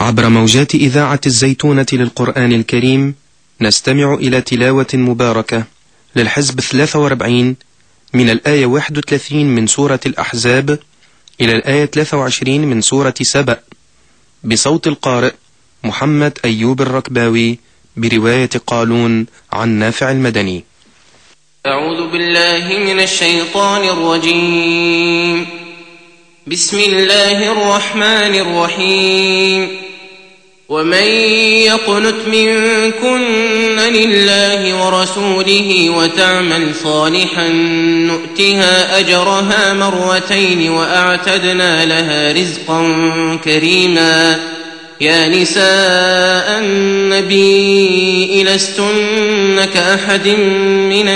عبر موجات إذاعة الزيتونة للقرآن الكريم نستمع إلى تلاوة مباركة للحزب 43 من الآية 31 من سورة الأحزاب إلى الآية 23 من سورة سبأ بصوت القارئ محمد أيوب الركباوي برواية قالون عن نافع المدني. أعوذ بالله من الشيطان الرجيم. بسم الله الرحمن الرحيم. ومن يقنت منكن لله ورسوله وتعمل صالحا نؤتها أجرها مرتين وأعتدنا لها رزقا كريما. يا نساء النبي لستن كأحد من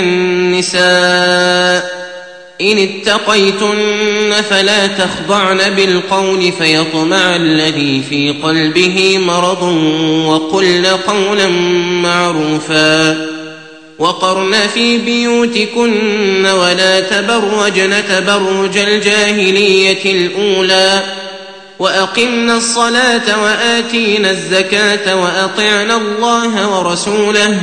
النساء إن اتقيتن فلا تخضعن بالقول فيطمع الذي في قلبه مرض وقلن قولا معروفا. وقرن في بيوتكن ولا تبرجن تبرج الجاهلية الأولى وأقمنا الصلاة وآتينا الزكاة وأطعنا الله ورسوله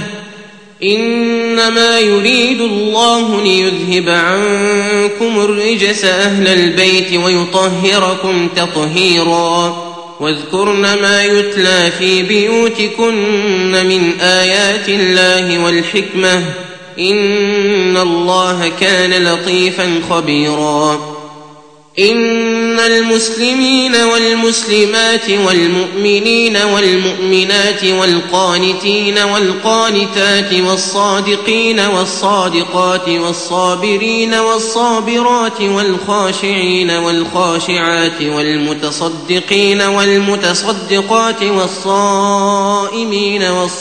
إنما يريد الله ليذهب عنكم الرجس أهل البيت ويطهركم تطهيرا. واذكرن ما يتلى في بيوتكن من آيات الله والحكمة إن الله كان لطيفا خبيرا. إن المسلمين والمسلمات والمؤمنين والمؤمنات والقانتين والقانتات والصادقين والصادقات والصابرين والصابرات والخاشعين والخاشعات والمتصدقين والمتصدقات والصائمين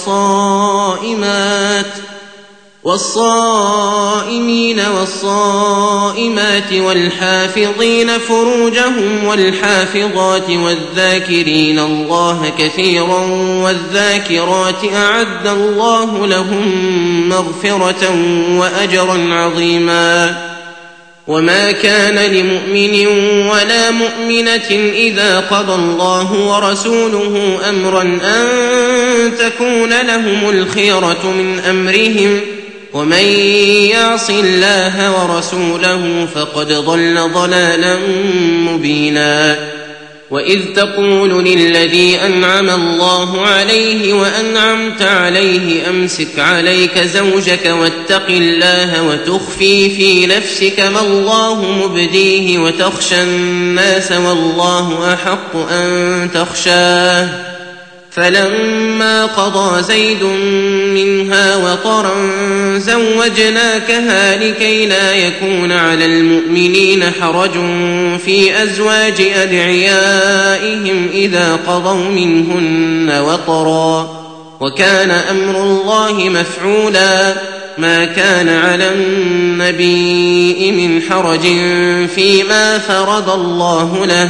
والصائمات والحافظين فروجهم والحافظات والذاكرين الله كثيرا والذاكرات أعد الله لهم مغفرة وأجرا عظيما. وما كان لمؤمن ولا مؤمنة إذا قضى الله ورسوله أمرا أن تكون لهم الخيرة من أمرهم ومن يعص الله ورسوله فقد ضل ضلالا مبينا. وإذ تقول للذي أنعم الله عليه وأنعمت عليه أمسك عليك زوجك واتق الله وتخفي في نفسك ما الله مبديه وتخشى الناس والله أحق أن تخشاه. فلما قضى زيد منها وطرا زوجناكها لكي لا يكون على المؤمنين حرج في أزواج أدعيائهم إذا قضوا منهن وطرا وكان أمر الله مفعولا. ما كان على النبي من حرج فيما فرض الله له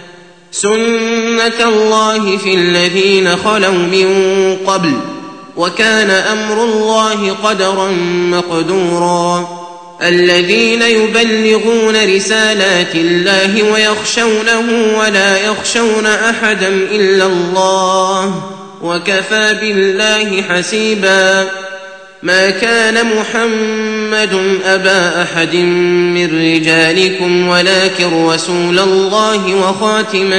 سنة الله في الذين خلوا من قبل وكان أمر الله قدرا مقدورا. الذين يبلغون رسالات الله ويخشونه ولا يخشون أحدا إلا الله وكفى بالله حسيبا. ما كان محمد أبا أحد من رجالكم ولكن رسول الله وخاتم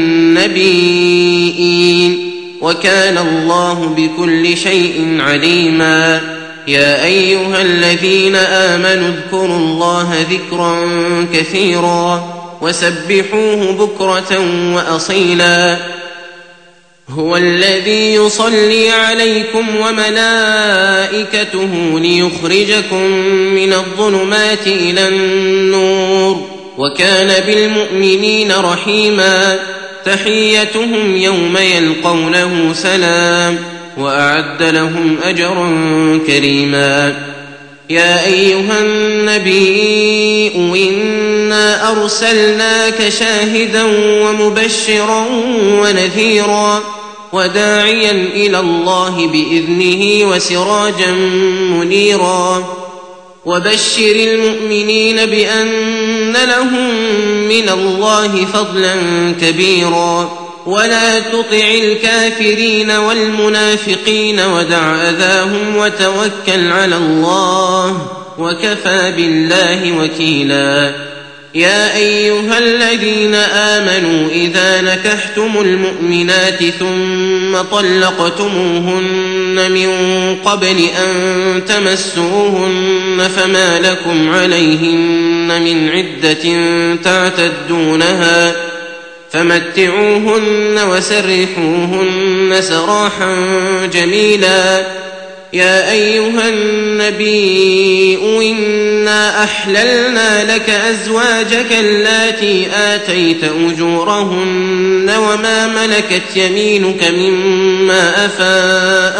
النبيين وكان الله بكل شيء عليما. يا أيها الذين آمنوا اذكروا الله ذكرا كثيرا وسبحوه بكرة وأصيلا. هو الذي يصلي عليكم وملائكته ليخرجكم من الظلمات إلى النور وكان بالمؤمنين رحيما. تحيتهم يوم يلقونه سلام وأعد لهم أجرا كريما. يا أيها النبي إنا أرسلناك شاهدا ومبشرا ونذيرا وداعيا إلى الله بإذنه وسراجا منيرا. وبشر المؤمنين بأن لهم من الله فضلا كبيرا. ولا تطع الكافرين والمنافقين ودع أذاهم وتوكل على الله وكفى بالله وكيلا. يا أيها الذين آمنوا إذا نكحتم المؤمنات ثم طلقتموهن من قبل أن تمسوهن فما لكم عليهن من عدة تعتدونها فمتعوهن وسرحوهن سراحا جميلا. يا أيها النبي إنا أحللنا لك أزواجك اللاتي آتيت أجورهن وما ملكت يمينك مما أفاء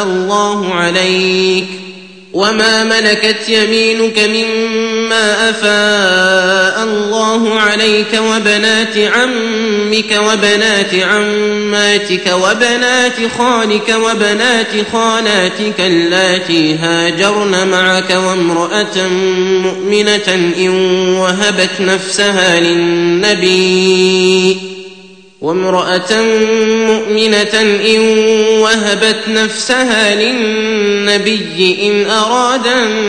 الله عليك وبنات عمك وبنات عماتك وبنات خالك وبنات خالاتك اللاتي هاجرن معك وامرأة مؤمنة إن وهبت نفسها للنبي إن أراد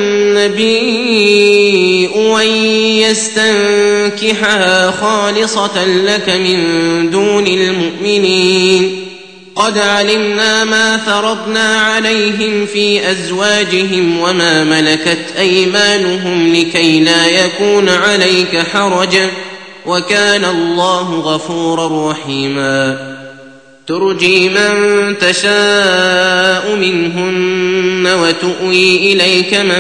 النبي أن يستنكحها خالصة لك من دون المؤمنين. قد علمنا ما فرضنا عليهم في أزواجهم وما ملكت أيمانهم لكي لا يكون عليك حرج وكان الله غفورا رحيما. ترجي من تشاء منهن وتؤوي إليك من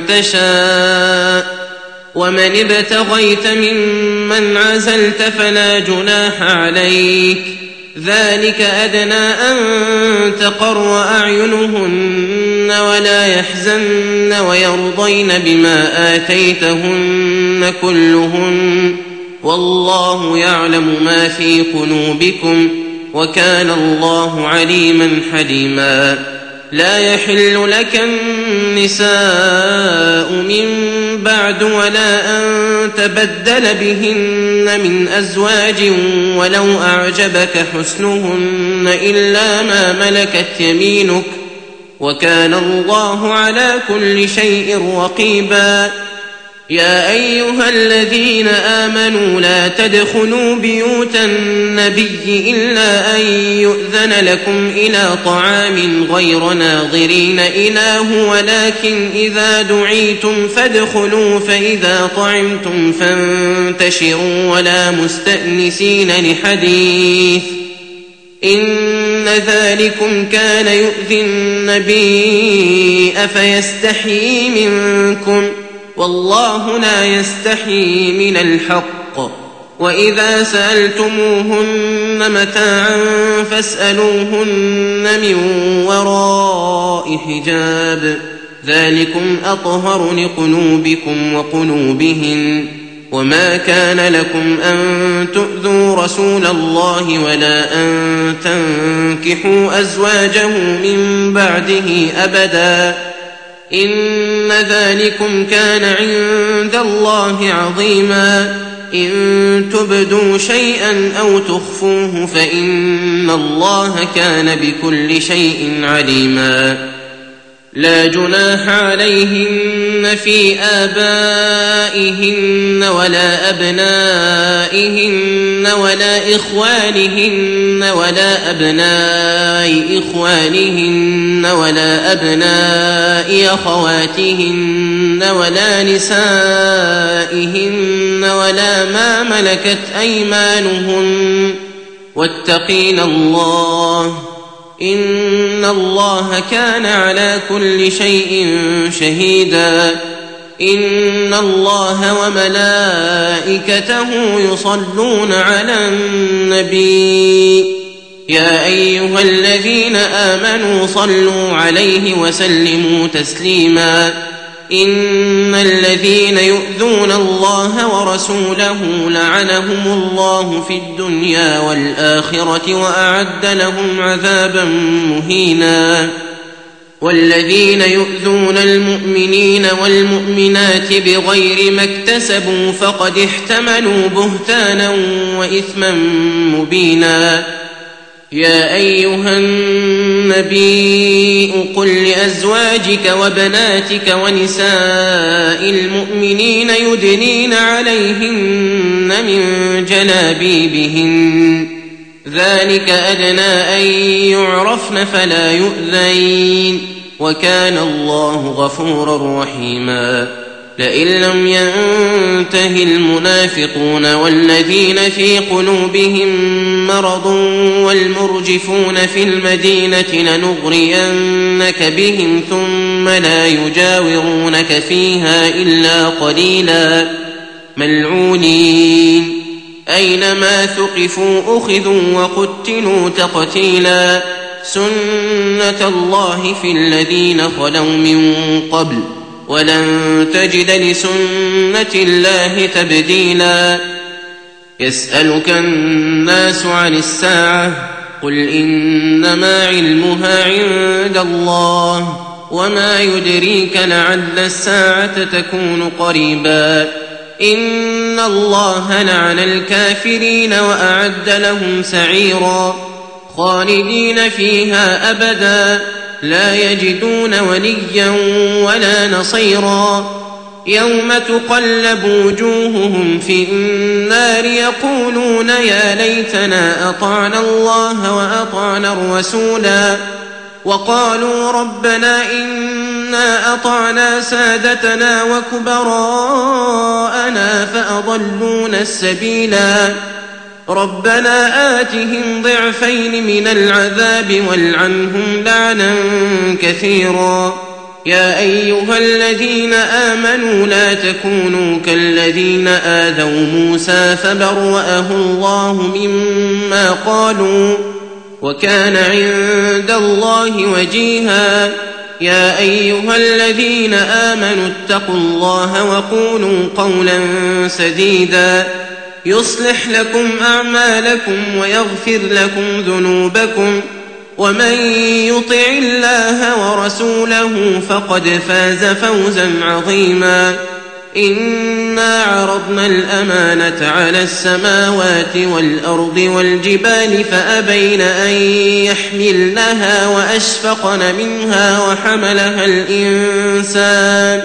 تشاء ومن ابتغيت ممن عزلت فلا جناح عليك. ذلك أدنى أن تقر أعينهن ولا يحزن ويرضين بما آتيتهن كلهن والله يعلم ما في قلوبكم وكان الله عليما حليما. لا يحل لك النساء من بعد ولا أن تبدل بهن من أزواج ولو أعجبك حسنهن إلا ما ملكت يمينك وكان الله على كل شيء رقيبا. يا أيها الذين آمنوا لا تدخلوا بيوت النبي إلا أن يؤذن لكم إلى طعام غير ناظرين إناه ولكن إذا دعيتم فادخلوا فإذا طعمتم فانتشروا ولا مستأنسين لحديث إن ذلكم كان يؤذي النبي أفيستحيي منكم والله لا يستحيي من الحق. وإذا سألتموهن متاعا فاسألوهن من وراء حجاب ذلكم أطهر لقلوبكم وقلوبهن. وما كان لكم أن تؤذوا رسول الله ولا أن تنكحوا أزواجه من بعده أبدا إن ذلكم كان عند الله عظيما. إن تبدوا شيئا أو تخفوه فإن الله كان بكل شيء عليما. لا جناح عليهن في آبائهن ولا أبنائهن ولا إخوانهن ولا أبناء إخوانهن ولا أبناء أخواتهن ولا نسائهن ولا ما ملكت أيمانهن واتقين الله إن الله كان على كل شيء شهيدا. إن الله وملائكته يصلون على النبي يا أيها الذين آمنوا صلوا عليه وسلموا تسليما. إن الذين يؤذون الله ورسوله لعنهم الله في الدنيا والآخرة وأعد لهم عذابا مهينا. والذين يؤذون المؤمنين والمؤمنات بغير ما اكتسبوا فقد احتملوا بهتانا وإثما مبينا. يا أيها النبي قل لأزواجك وبناتك ونساء المؤمنين يدنين عليهن من جلابيبهن ذلك أدنى أن يعرفن فلا يؤذين وكان الله غفورا رحيما لئن لم ينته المنافقون والذين في قلوبهم مرض والمرجفون في المدينة لنغرينك بهم ثم لا يجاورونك فيها إلا قليلا ملعونين أينما ثقفوا أخذوا وقتلوا تقتيلا سنة الله في الذين خلوا من قبل ولن تجد لسنة الله تبديلا يسألك الناس عن الساعة قل إنما علمها عند الله وما يدريك لعل الساعة تكون قريبا إن الله لعن الكافرين وأعد لهم سعيرا خالدين فيها أبدا لا يجدون وليا ولا نصيرا يوم تقلب وجوههم في النار يقولون يا ليتنا أطعنا الله وأطعنا الرسولا وقالوا ربنا إنا أطعنا سادتنا وكبراءنا فأضلونا السبيلا ربنا آتهم ضعفين من العذاب والعنهم لعنا كثيرا يا أيها الذين آمنوا لا تكونوا كالذين آذوا موسى فبرأه الله مما قالوا وكان عند الله وجيها يا أيها الذين آمنوا اتقوا الله وقولوا قولا سديدا يصلح لكم أعمالكم ويغفر لكم ذنوبكم ومن يطع الله ورسوله فقد فاز فوزا عظيما إنا عرضنا الأمانة على السماوات والأرض والجبال فأبين أن يحملنها وأشفقن منها وحملها الإنسان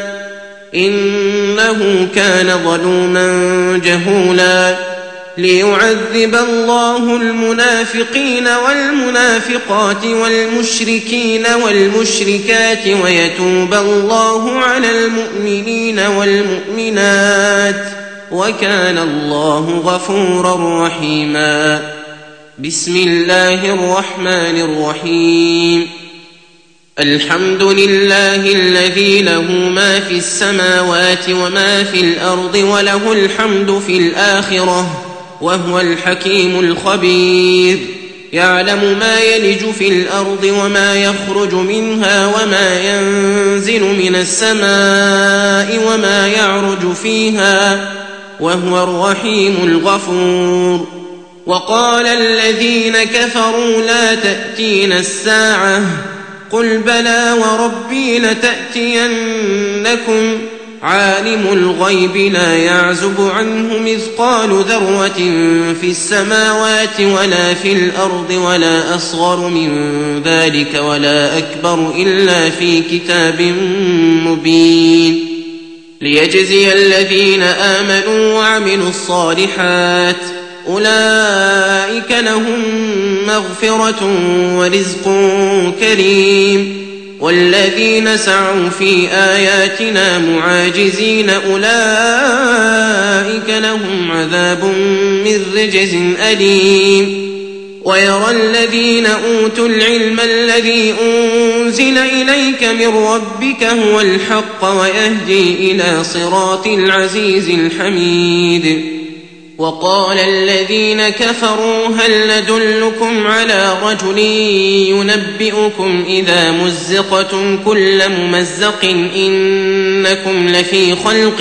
إنه كان ظلوما جهولا ليعذب الله المنافقين والمنافقات والمشركين والمشركات ويتوب الله على المؤمنين والمؤمنات وكان الله غفورا رحيما بسم الله الرحمن الرحيم الحمد لله الذي له ما في السماوات وما في الأرض وله الحمد في الآخرة وهو الحكيم الخبير يعلم ما يلج في الأرض وما يخرج منها وما ينزل من السماء وما يعرج فيها وهو الرحيم الغفور وقال الذين كفروا لا تأتينا الساعة قل بلى وربي لتأتينكم عالم الغيب لا يعزب عنه مثقال ذرة في السماوات ولا في الأرض ولا أصغر من ذلك ولا أكبر إلا في كتاب مبين ليجزي الذين آمنوا وعملوا الصالحات أولئك لهم مغفرة ورزق كريم والذين سعوا في آياتنا معاجزين أولئك لهم عذاب من رجز أليم ويرى الذين أوتوا العلم الذي أنزل إليك من ربك هو الحق ويهدي إلى صراط العزيز الحميد وقال الذين كفروا هل ندلكم على رجل ينبئكم إذا مزقتم كل ممزق إنكم لفي خلق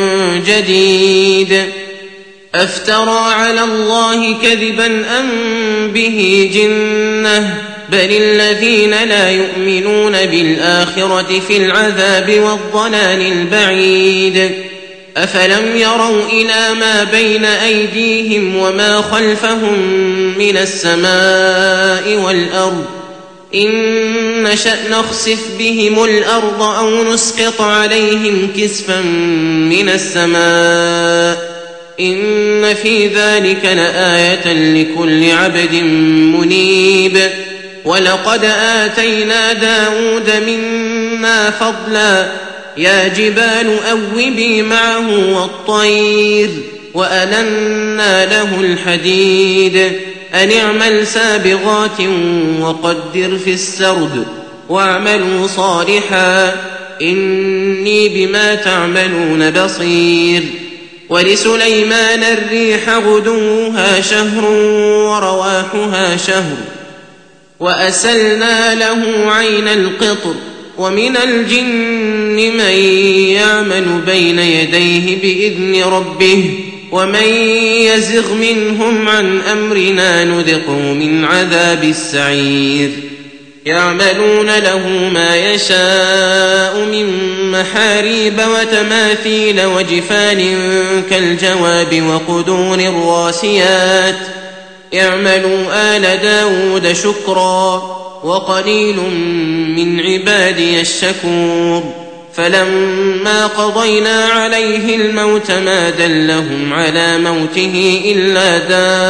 جديد أفترى على الله كذبا أم به جنة بل الذين لا يؤمنون بالآخرة في العذاب والضلال البعيد أفلم يروا إلى ما بين أيديهم وما خلفهم من السماء والأرض إن نشأ نخسف بهم الأرض أو نسقط عليهم كسفا من السماء إن في ذلك لآية لكل عبد منيب ولقد آتينا داود منا فضلا يا جبال أوبي معه والطير وألنا له الحديد أن اعمل سابغات وقدر في السرد واعملوا صالحا إني بما تعملون بصير ولسليمان الريح غدوها شهر ورواحها شهر وأسلنا له عين القطر ومن الجن من يعمل بين يديه بإذن ربه ومن يزغ منهم عن أمرنا نذقه من عذاب السعير يعملون له ما يشاء من محاريب وتماثيل وجفان كالجواب وقدور الراسيات اعملوا آل داود شكرا وقليل من عبادي الشكور فلما قضينا عليه الموت ما دلهم على موته إلا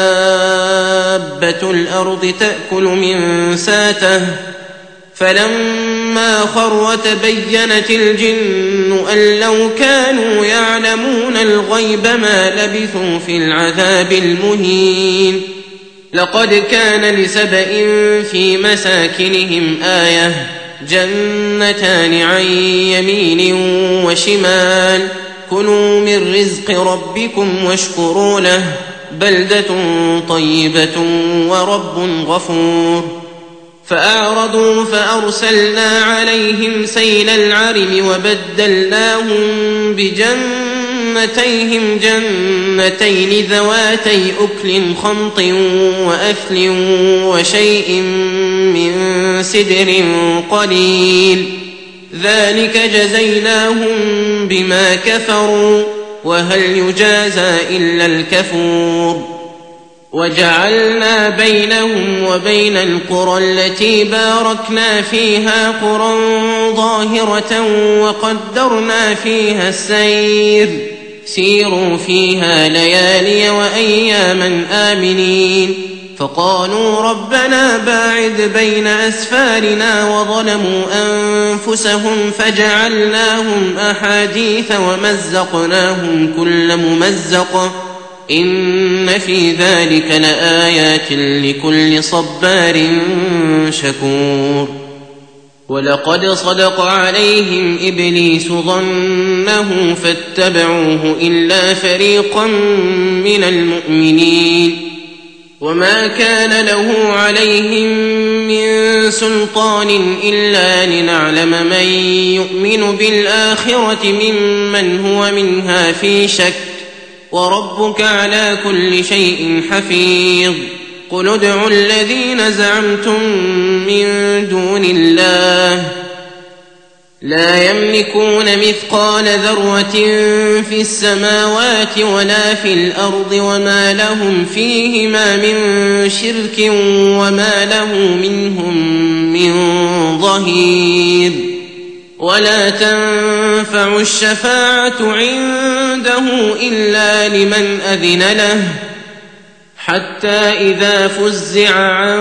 دابة الأرض تأكل من ساته فلما خر تبينت الجن أن لو كانوا يعلمون الغيب ما لبثوا في العذاب المهين لقد كان لسبإ في مساكنهم آية جنتان عن يمين وشمال كلوا من رزق ربكم واشكروا له بلدة طيبة ورب غفور فأعرضوا فأرسلنا عليهم سيل العرم وبدلناهم بجنتيهم جنتين ذواتي أكل خمط وأثل وشيء من سدر قليل ذلك جزيناهم بما كفروا وهل يجازى إلا الكفور وجعلنا بينهم وبين القرى التي باركنا فيها قرى ظاهرة وقدرنا فيها السير سيروا فيها ليالي وأياما آمنين فقالوا ربنا باعد بين أسفارنا وظلموا أنفسهم فجعلناهم أحاديث ومزقناهم كل ممزق إن في ذلك لآيات لكل صبار شكور ولقد صدق عليهم إبليس ظنه فاتبعوه إلا فريقا من المؤمنين وما كان له عليهم من سلطان إلا لنعلم من يؤمن بالآخرة ممن هو منها في شك وربك على كل شيء حفيظ قل ادعوا الذين زعمتم من دون الله لا يملكون مثقال ذرة في السماوات ولا في الأرض وما لهم فيهما من شرك وما له منهم من ظهير ولا تنفع الشفاعة عنده إلا لمن أذن له حتى إذا فزع عن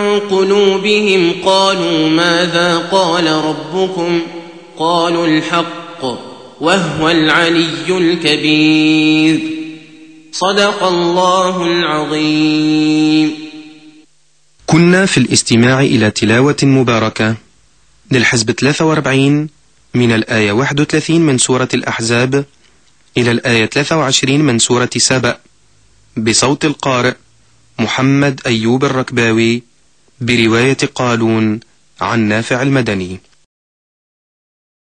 قلوبهم قالوا ماذا قال ربكم قالوا الحق وهو العلي الكبير صدق الله العظيم. كنا في الاستماع إلى تلاوة مباركة للحزب 43 من الآية 31 من سورة الأحزاب إلى الآية 23 من سورة سابأ بصوت القارئ محمد أيوب الركباوي برواية قالون عن نافع المدني.